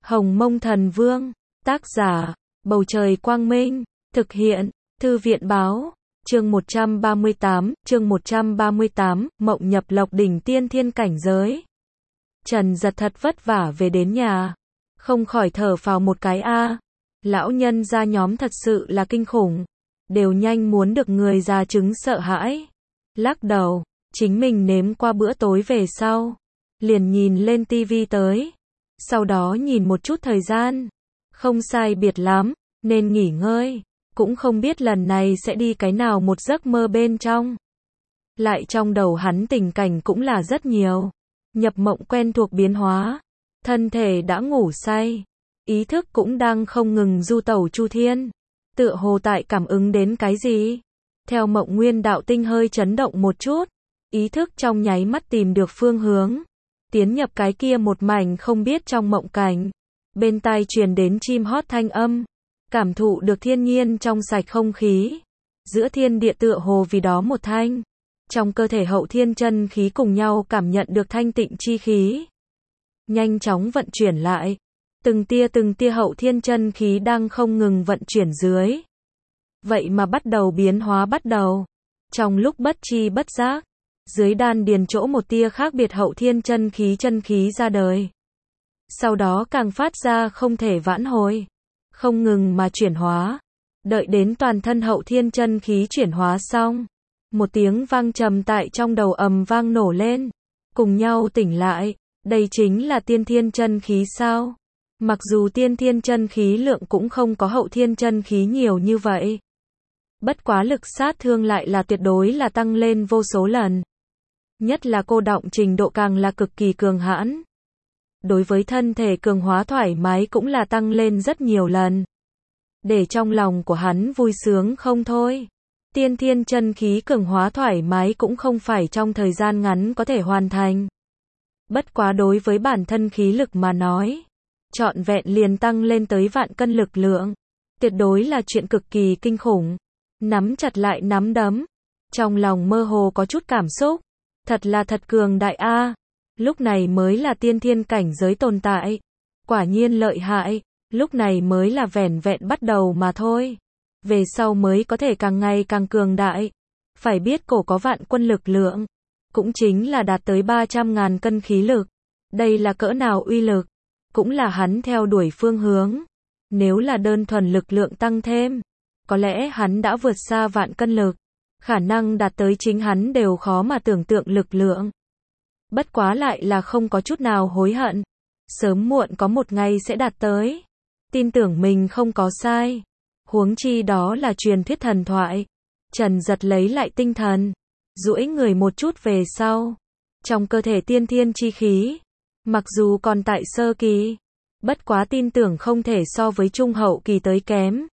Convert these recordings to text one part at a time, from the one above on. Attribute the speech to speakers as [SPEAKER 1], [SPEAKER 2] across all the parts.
[SPEAKER 1] Hồng Mông Thần Vương, tác giả, Bầu Trời Quang Minh, thực hiện, Thư viện Báo, chương 138, Mộng nhập Lộc Đỉnh Tiên Thiên cảnh giới. Trần Giật thật vất vả về đến nhà, không khỏi thở phào một cái a. Lão nhân gia nhóm thật sự là kinh khủng, đều nhanh muốn được người già chứng sợ hãi. Lắc đầu, chính mình nếm qua bữa tối về sau, liền nhìn lên tivi tới. Sau đó nhìn một chút thời gian, không sai biệt lắm, nên nghỉ ngơi, cũng không biết lần này sẽ đi cái nào một giấc mơ bên trong. Lại trong đầu hắn tình cảnh cũng là rất nhiều, nhập mộng quen thuộc biến hóa, thân thể đã ngủ say, ý thức cũng đang không ngừng du tẩu chu thiên, tựa hồ tại cảm ứng đến cái gì. Theo mộng nguyên đạo tinh hơi chấn động một chút, ý thức trong nháy mắt tìm được phương hướng, tiến nhập cái kia một mảnh không biết trong mộng cảnh. Bên tai truyền đến chim hót thanh âm, cảm thụ được thiên nhiên trong sạch không khí, giữa thiên địa tựa hồ vì đó một thanh. Trong cơ thể hậu thiên chân khí cùng nhau cảm nhận được thanh tịnh chi khí, nhanh chóng vận chuyển lại, từng tia hậu thiên chân khí đang không ngừng vận chuyển dưới. Vậy mà bắt đầu biến hóa bắt đầu. Trong lúc bất chi bất giác, dưới đan điền chỗ một tia khác biệt hậu thiên chân khí ra đời. Sau đó càng phát ra không thể vãn hồi, không ngừng mà chuyển hóa. Đợi đến toàn thân hậu thiên chân khí chuyển hóa xong, một tiếng vang trầm tại trong đầu ầm vang nổ lên, cùng nhau tỉnh lại. Đây chính là tiên thiên chân khí sao? Mặc dù tiên thiên chân khí lượng cũng không có hậu thiên chân khí nhiều như vậy, bất quá lực sát thương lại là tuyệt đối là tăng lên vô số lần. Nhất là cô đọng trình độ càng là cực kỳ cường hãn. Đối với thân thể cường hóa thoải mái cũng là tăng lên rất nhiều lần. Để trong lòng của hắn vui sướng không thôi. Tiên thiên chân khí cường hóa thoải mái cũng không phải trong thời gian ngắn có thể hoàn thành. Bất quá đối với bản thân khí lực mà nói, trọn vẹn liền tăng lên tới vạn cân lực lượng. Tuyệt đối là chuyện cực kỳ kinh khủng. Nắm chặt lại nắm đấm, trong lòng mơ hồ có chút cảm xúc. Thật là thật cường đại a. Lúc này mới là tiên thiên cảnh giới tồn tại. Quả nhiên lợi hại, lúc này mới là vẻn vẹn bắt đầu mà thôi. Về sau mới có thể càng ngày càng cường đại. Phải biết cổ có vạn quân lực lượng, cũng chính là đạt tới 300.000 cân khí lực. Đây là cỡ nào uy lực, cũng là hắn theo đuổi phương hướng. Nếu là đơn thuần lực lượng tăng thêm, có lẽ hắn đã vượt xa vạn cân lực. Khả năng đạt tới chính hắn đều khó mà tưởng tượng lực lượng. Bất quá lại là không có chút nào hối hận. Sớm muộn có một ngày sẽ đạt tới. Tin tưởng mình không có sai. Huống chi đó là truyền thuyết thần thoại. Trần Giật lấy lại tinh thần, duỗi người một chút về sau. Trong cơ thể tiên thiên chi khí, mặc dù còn tại sơ kỳ, bất quá tin tưởng không thể so với trung hậu kỳ tới kém.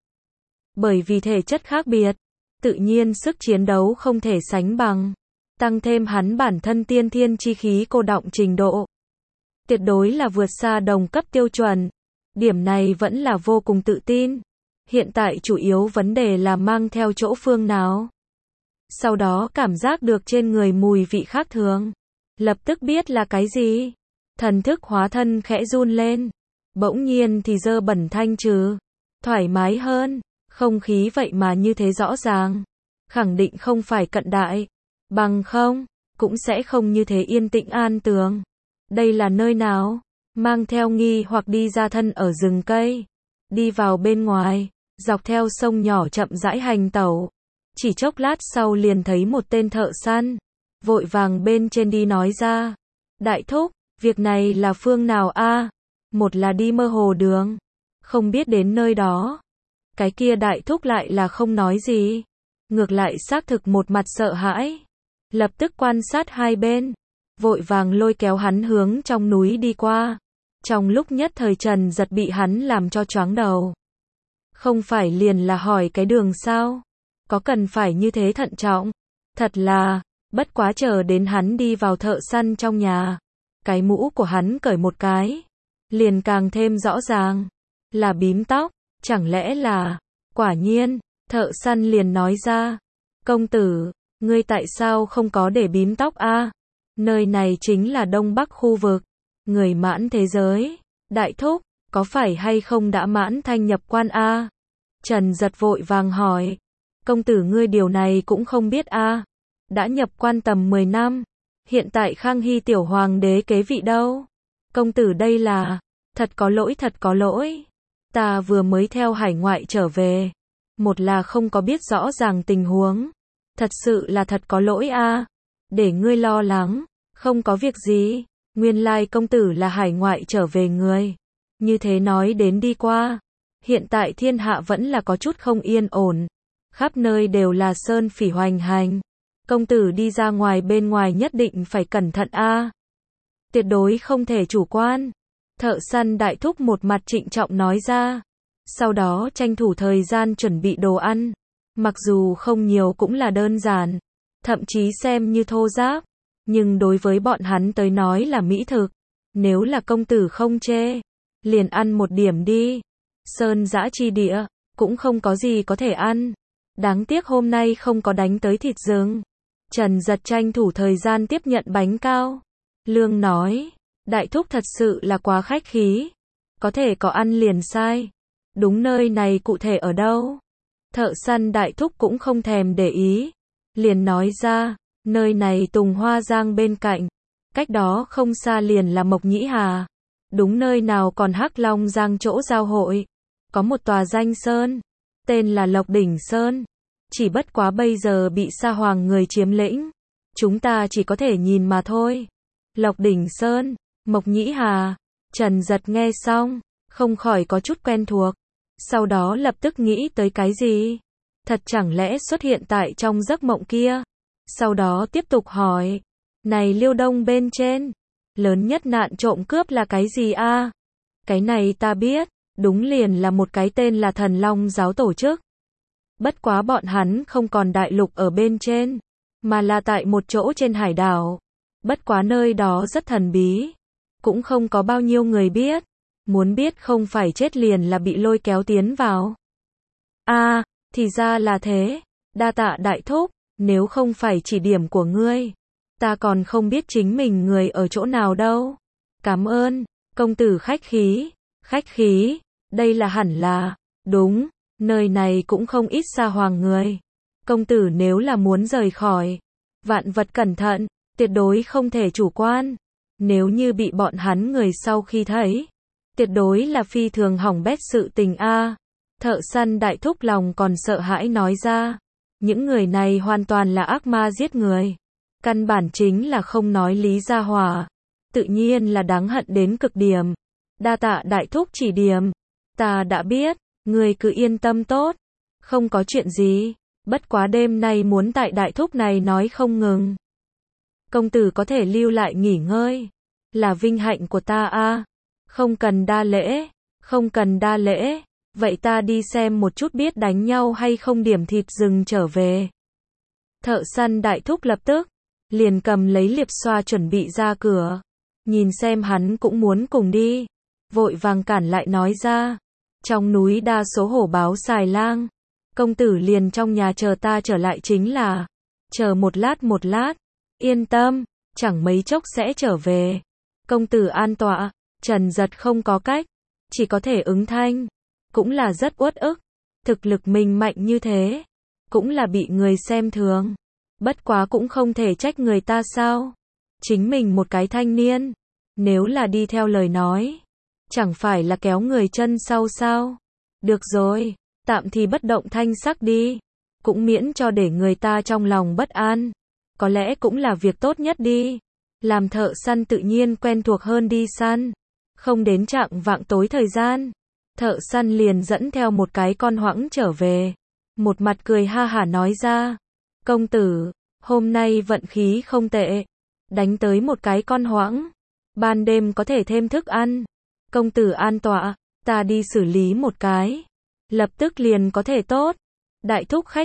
[SPEAKER 1] Bởi vì thể chất khác biệt, tự nhiên sức chiến đấu không thể sánh bằng. Tăng thêm hắn bản thân tiên thiên chi khí cô đọng trình độ, tuyệt đối là vượt xa đồng cấp tiêu chuẩn. Điểm này vẫn là vô cùng tự tin. Hiện tại chủ yếu vấn đề là mang theo chỗ phương nào. Sau đó cảm giác được trên người mùi vị khác thường, lập tức biết là cái gì. Thần thức hóa thân khẽ run lên, bỗng nhiên thì dơ bẩn thanh trừ, thoải mái hơn. Không khí vậy mà như thế rõ ràng, khẳng định không phải cận đại, bằng không cũng sẽ không như thế yên tĩnh an tường. Đây là nơi nào? Mang theo nghi hoặc đi ra thân ở rừng cây, đi vào bên ngoài, dọc theo sông nhỏ chậm rãi hành tẩu. Chỉ chốc lát sau liền thấy một tên thợ săn, vội vàng bên trên đi nói ra: đại thúc, việc này là phương nào a? Một là đi mơ hồ đường, không biết đến nơi đó. Cái kia đại thúc lại là không nói gì, ngược lại xác thực một mặt sợ hãi, lập tức quan sát hai bên, vội vàng lôi kéo hắn hướng trong núi đi qua. Trong lúc nhất thời Trần Giật bị hắn làm cho choáng đầu. Không phải liền là hỏi cái đường sao? Có cần phải như thế thận trọng? Thật là, bất quá chờ đến hắn đi vào thợ săn trong nhà, cái mũ của hắn cởi một cái, liền càng thêm rõ ràng, là bím tóc. Chẳng lẽ là, quả nhiên, thợ săn liền nói ra: công tử, ngươi tại sao không có để bím tóc a? Nơi này chính là Đông Bắc khu vực, người mãn thế giới. Đại thúc, có phải hay không đã mãn thanh nhập quan a? Trần Giật vội vàng hỏi. Công tử ngươi điều này cũng không biết a? Đã nhập quan tầm 10 năm. Hiện tại Khang Hy tiểu hoàng đế kế vị đâu? Công tử đây là, thật có lỗi, thật có lỗi. Ta vừa mới theo hải ngoại trở về. Một là không có biết rõ ràng tình huống. Thật sự là thật có lỗi a. Để ngươi lo lắng. Không có việc gì. Nguyên lai công tử là hải ngoại trở về người. Như thế nói đến đi qua. Hiện tại thiên hạ vẫn là có chút không yên ổn. Khắp nơi đều là sơn phỉ hoành hành. Công tử đi ra ngoài bên ngoài nhất định phải cẩn thận a. Tuyệt đối không thể chủ quan. Thợ săn đại thúc một mặt trịnh trọng nói ra. Sau đó tranh thủ thời gian chuẩn bị đồ ăn. Mặc dù không nhiều cũng là đơn giản. Thậm chí xem như thô giáp. Nhưng đối với bọn hắn tới nói là mỹ thực. Nếu là công tử không chê, liền ăn một điểm đi. Sơn dã chi địa, cũng không có gì có thể ăn. Đáng tiếc hôm nay không có đánh tới thịt rừng. Trần Giật tranh thủ thời gian tiếp nhận bánh cao. Lương nói, đại thúc thật sự là quá khách khí. Có thể có ăn liền sai. Đúng nơi này cụ thể ở đâu? Thợ săn đại thúc cũng không thèm để ý. Liền nói ra, nơi này Tùng Hoa Giang bên cạnh. Cách đó không xa liền là Mộc Nhĩ Hà. Đúng nơi nào còn Hắc Long Giang chỗ giao hội. Có một tòa danh sơn. Tên là Lộc Đỉnh Sơn. Chỉ bất quá bây giờ bị Sa Hoàng người chiếm lĩnh. Chúng ta chỉ có thể nhìn mà thôi. Lộc Đỉnh Sơn, Mộc Nhĩ Hà. Trần Giật nghe xong, không khỏi có chút quen thuộc. Sau đó lập tức nghĩ tới cái gì? Thật chẳng lẽ xuất hiện tại trong giấc mộng kia? Sau đó tiếp tục hỏi. Này Liêu Đông bên trên, lớn nhất nạn trộm cướp là cái gì a? Cái này ta biết, đúng liền là một cái tên là Thần Long giáo tổ chức. Bất quá bọn hắn không còn đại lục ở bên trên, mà là tại một chỗ trên hải đảo. Bất quá nơi đó rất thần bí, cũng không có bao nhiêu người biết. Muốn biết không phải chết liền là bị lôi kéo tiến vào. A, thì ra là thế. Đa tạ đại thúc, nếu không phải chỉ điểm của ngươi, ta còn không biết chính mình người ở chỗ nào đâu. Cảm ơn, công tử khách khí, đây là hẳn là, đúng, nơi này cũng không ít Sa Hoàng người. Công tử nếu là muốn rời khỏi, vạn vật cẩn thận, tuyệt đối không thể chủ quan. Nếu như bị bọn hắn người sau khi thấy, tuyệt đối là phi thường hỏng bét sự tình a. Thợ săn đại thúc lòng còn sợ hãi nói ra. Những người này hoàn toàn là ác ma giết người. Căn bản chính là không nói lý ra hỏa. Tự nhiên là đáng hận đến cực điểm. Đa tạ đại thúc chỉ điểm. Ta đã biết, người cứ yên tâm tốt. Không có chuyện gì. Bất quá đêm nay muốn tại đại thúc này nói không ngừng. Công tử có thể lưu lại nghỉ ngơi. Là vinh hạnh của ta a. Không cần đa lễ. Không cần đa lễ. Vậy ta đi xem một chút biết đánh nhau hay không điểm thịt rừng trở về. Thợ săn đại thúc lập tức liền cầm lấy liệp xoa chuẩn bị ra cửa. Nhìn xem hắn cũng muốn cùng đi. Vội vàng cản lại nói ra. Trong núi đa số hổ báo xài lang. Công tử liền trong nhà chờ ta trở lại chính là. Chờ một lát. Yên tâm, chẳng mấy chốc sẽ trở về. Công tử an tọa. Trần Giật không có cách. Chỉ có thể ứng thanh. Cũng là rất uất ức. Thực lực mình mạnh như thế. Cũng là bị người xem thường. Bất quá cũng không thể trách người ta sao. Chính mình một cái thanh niên. Nếu là đi theo lời nói. Chẳng phải là kéo người chân sau sao. Được rồi. Tạm thì bất động thanh sắc đi. Cũng miễn cho để người ta trong lòng bất an. Có lẽ cũng là việc tốt nhất đi. Làm thợ săn tự nhiên quen thuộc hơn đi săn. Không đến chạng vạng tối thời gian. Thợ săn liền dẫn theo một cái con hoãng trở về. Một mặt cười ha hả nói ra. Công tử, hôm nay vận khí không tệ. Đánh tới một cái con hoãng. Ban đêm có thể thêm thức ăn. Công tử an tọa, ta đi xử lý một cái. Lập tức liền có thể tốt. Đại thúc khách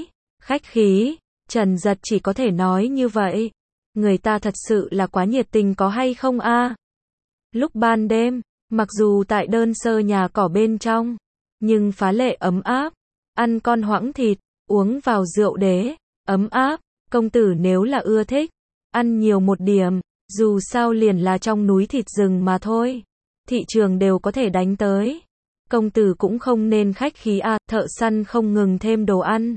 [SPEAKER 1] khí. Trần Giật chỉ có thể nói như vậy. Người ta thật sự là quá nhiệt tình có hay không a? Lúc ban đêm, mặc dù tại đơn sơ nhà cỏ bên trong, nhưng phá lệ ấm áp. Ăn con hoãng thịt, uống vào rượu đế, ấm áp. Công tử nếu là ưa thích, ăn nhiều một điểm, dù sao liền là trong núi thịt rừng mà thôi. thị trường đều có thể đánh tới. Công tử cũng không nên khách khí a, thợ săn không ngừng thêm đồ ăn.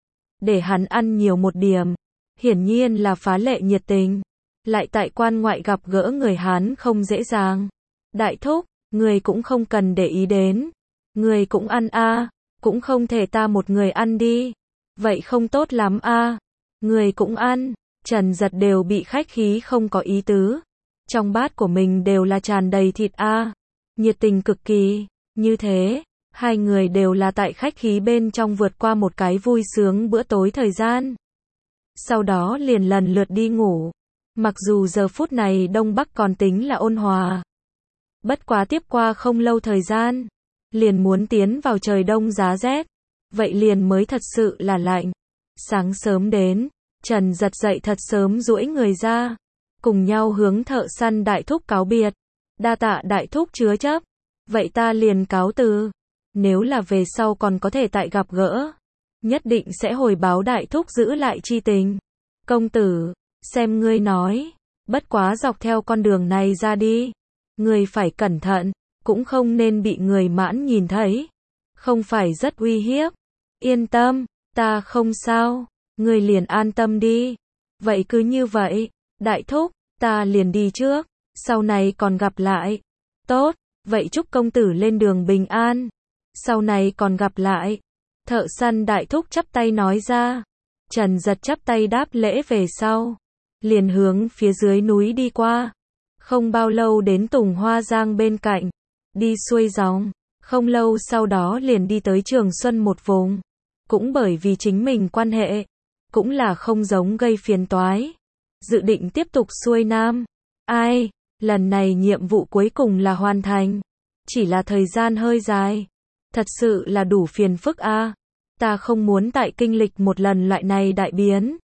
[SPEAKER 1] Để hắn ăn nhiều một điểm. Hiển nhiên là phá lệ nhiệt tình. Lại tại quan ngoại gặp gỡ người Hán không dễ dàng. Đại thúc, người cũng không cần để ý đến. Người cũng ăn a, cũng không thể ta một người ăn đi. Vậy không tốt lắm a. Người cũng ăn. Trần Giật đều bị khách khí không có ý tứ. Trong bát của mình đều là tràn đầy thịt a. Nhiệt tình cực kỳ. Như thế, hai người đều là tại khách khí bên trong vượt qua một cái vui sướng bữa tối thời gian. Sau đó liền lần lượt đi ngủ. Mặc dù giờ phút này Đông Bắc còn tính là ôn hòa. Bất quá tiếp qua không lâu thời gian, liền muốn tiến vào trời đông giá rét. Vậy liền mới thật sự là lạnh. Sáng sớm đến, Trần Giật dậy thật sớm duỗi người ra. Cùng nhau hướng thợ săn đại thúc cáo biệt. Đa tạ đại thúc chứa chấp. Vậy ta liền cáo từ. Nếu là về sau còn có thể tại gặp gỡ, nhất định sẽ hồi báo đại thúc giữ lại chi tình. Công tử, xem ngươi nói, bất quá dọc theo con đường này ra đi. Ngươi phải cẩn thận, cũng không nên bị người Mãn nhìn thấy. Không phải rất uy hiếp. Yên tâm, ta không sao. Ngươi liền an tâm đi. Vậy cứ như vậy, đại thúc, ta liền đi trước. Sau này còn gặp lại. Tốt. Vậy chúc công tử lên đường bình an. Sau này còn gặp lại. Thợ săn đại thúc chắp tay nói ra. Trần Giật chắp tay đáp lễ về sau. Liền hướng phía dưới núi đi qua. Không bao lâu đến Tùng Hoa Giang bên cạnh. Đi xuôi dòng. Không lâu sau đó liền đi tới Trường Xuân một vùng. Cũng bởi vì chính mình quan hệ. Cũng là không giống gây phiền toái. Dự định tiếp tục xuôi nam. Ai? Lần này nhiệm vụ cuối cùng là hoàn thành. Chỉ là thời gian hơi dài. Thật sự là đủ phiền phức a. Ta không muốn tại kinh lịch một lần loại này đại biến.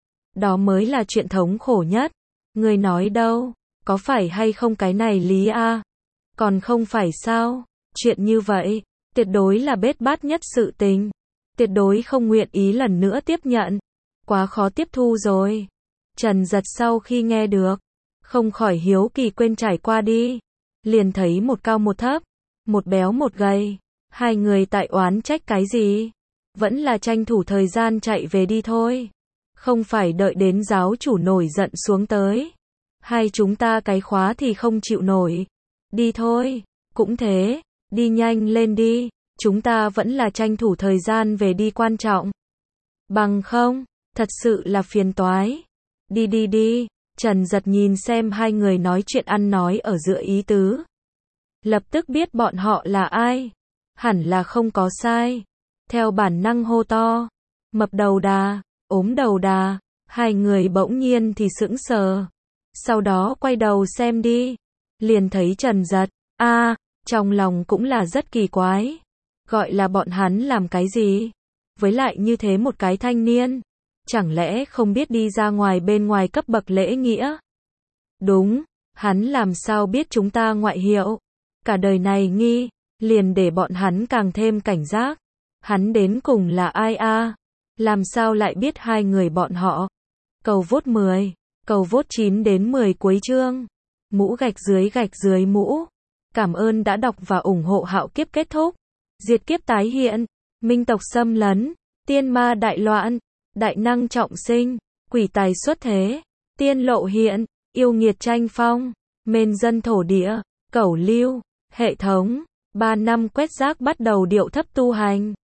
[SPEAKER 1] Đó mới là chuyện thống khổ nhất. Người nói đâu? Có phải hay không cái này lý a? Còn không phải sao? Chuyện như vậy, tuyệt đối là bết bát nhất sự tình. Tuyệt đối không nguyện ý lần nữa tiếp nhận. Quá khó tiếp thu rồi. Trần Giật sau khi nghe được, không khỏi hiếu kỳ quên trải qua đi. Liền thấy một cao một thấp, một béo một gầy. Hai người tại oán trách cái gì? Vẫn là tranh thủ thời gian chạy về đi thôi. Không phải đợi đến giáo chủ nổi giận xuống tới. Hai chúng ta cái khóa thì không chịu nổi. Đi thôi. Cũng thế. Đi nhanh lên đi. Chúng ta vẫn là tranh thủ thời gian về đi quan trọng. Bằng không, thật sự là phiền toái. Đi đi đi. Trần Giật nhìn xem hai người nói chuyện ăn nói ở giữa ý tứ. Lập tức biết bọn họ là ai. Hẳn là không có sai. Theo bản năng hô to. Mập đầu đà, ốm đầu đà. Hai người bỗng nhiên thì sững sờ. Sau đó quay đầu xem đi. Liền thấy Trần Giật. Trong lòng cũng là rất kỳ quái. Gọi là bọn hắn làm cái gì? Với lại như thế một cái thanh niên. Chẳng lẽ không biết đi ra ngoài bên ngoài cấp bậc lễ nghĩa? Đúng, hắn làm sao biết chúng ta ngoại hiệu? Cả đời này nghi, liền để bọn hắn càng thêm cảnh giác. Hắn đến cùng là ai a? Làm sao lại biết hai người bọn họ? Cầu vote 10, cầu vote 9 đến 10 cuối chương. Mũ gạch dưới mũ. Cảm ơn đã đọc và ủng hộ Hạo Kiếp kết thúc. Diệt kiếp tái hiện, minh tộc xâm lấn, tiên ma đại loạn, đại năng trọng sinh, quỷ tài xuất thế, tiên lộ hiện, yêu nghiệt tranh phong, mên dân thổ địa, cẩu lưu, hệ thống, 3 năm quét rác bắt đầu điệu thấp tu hành.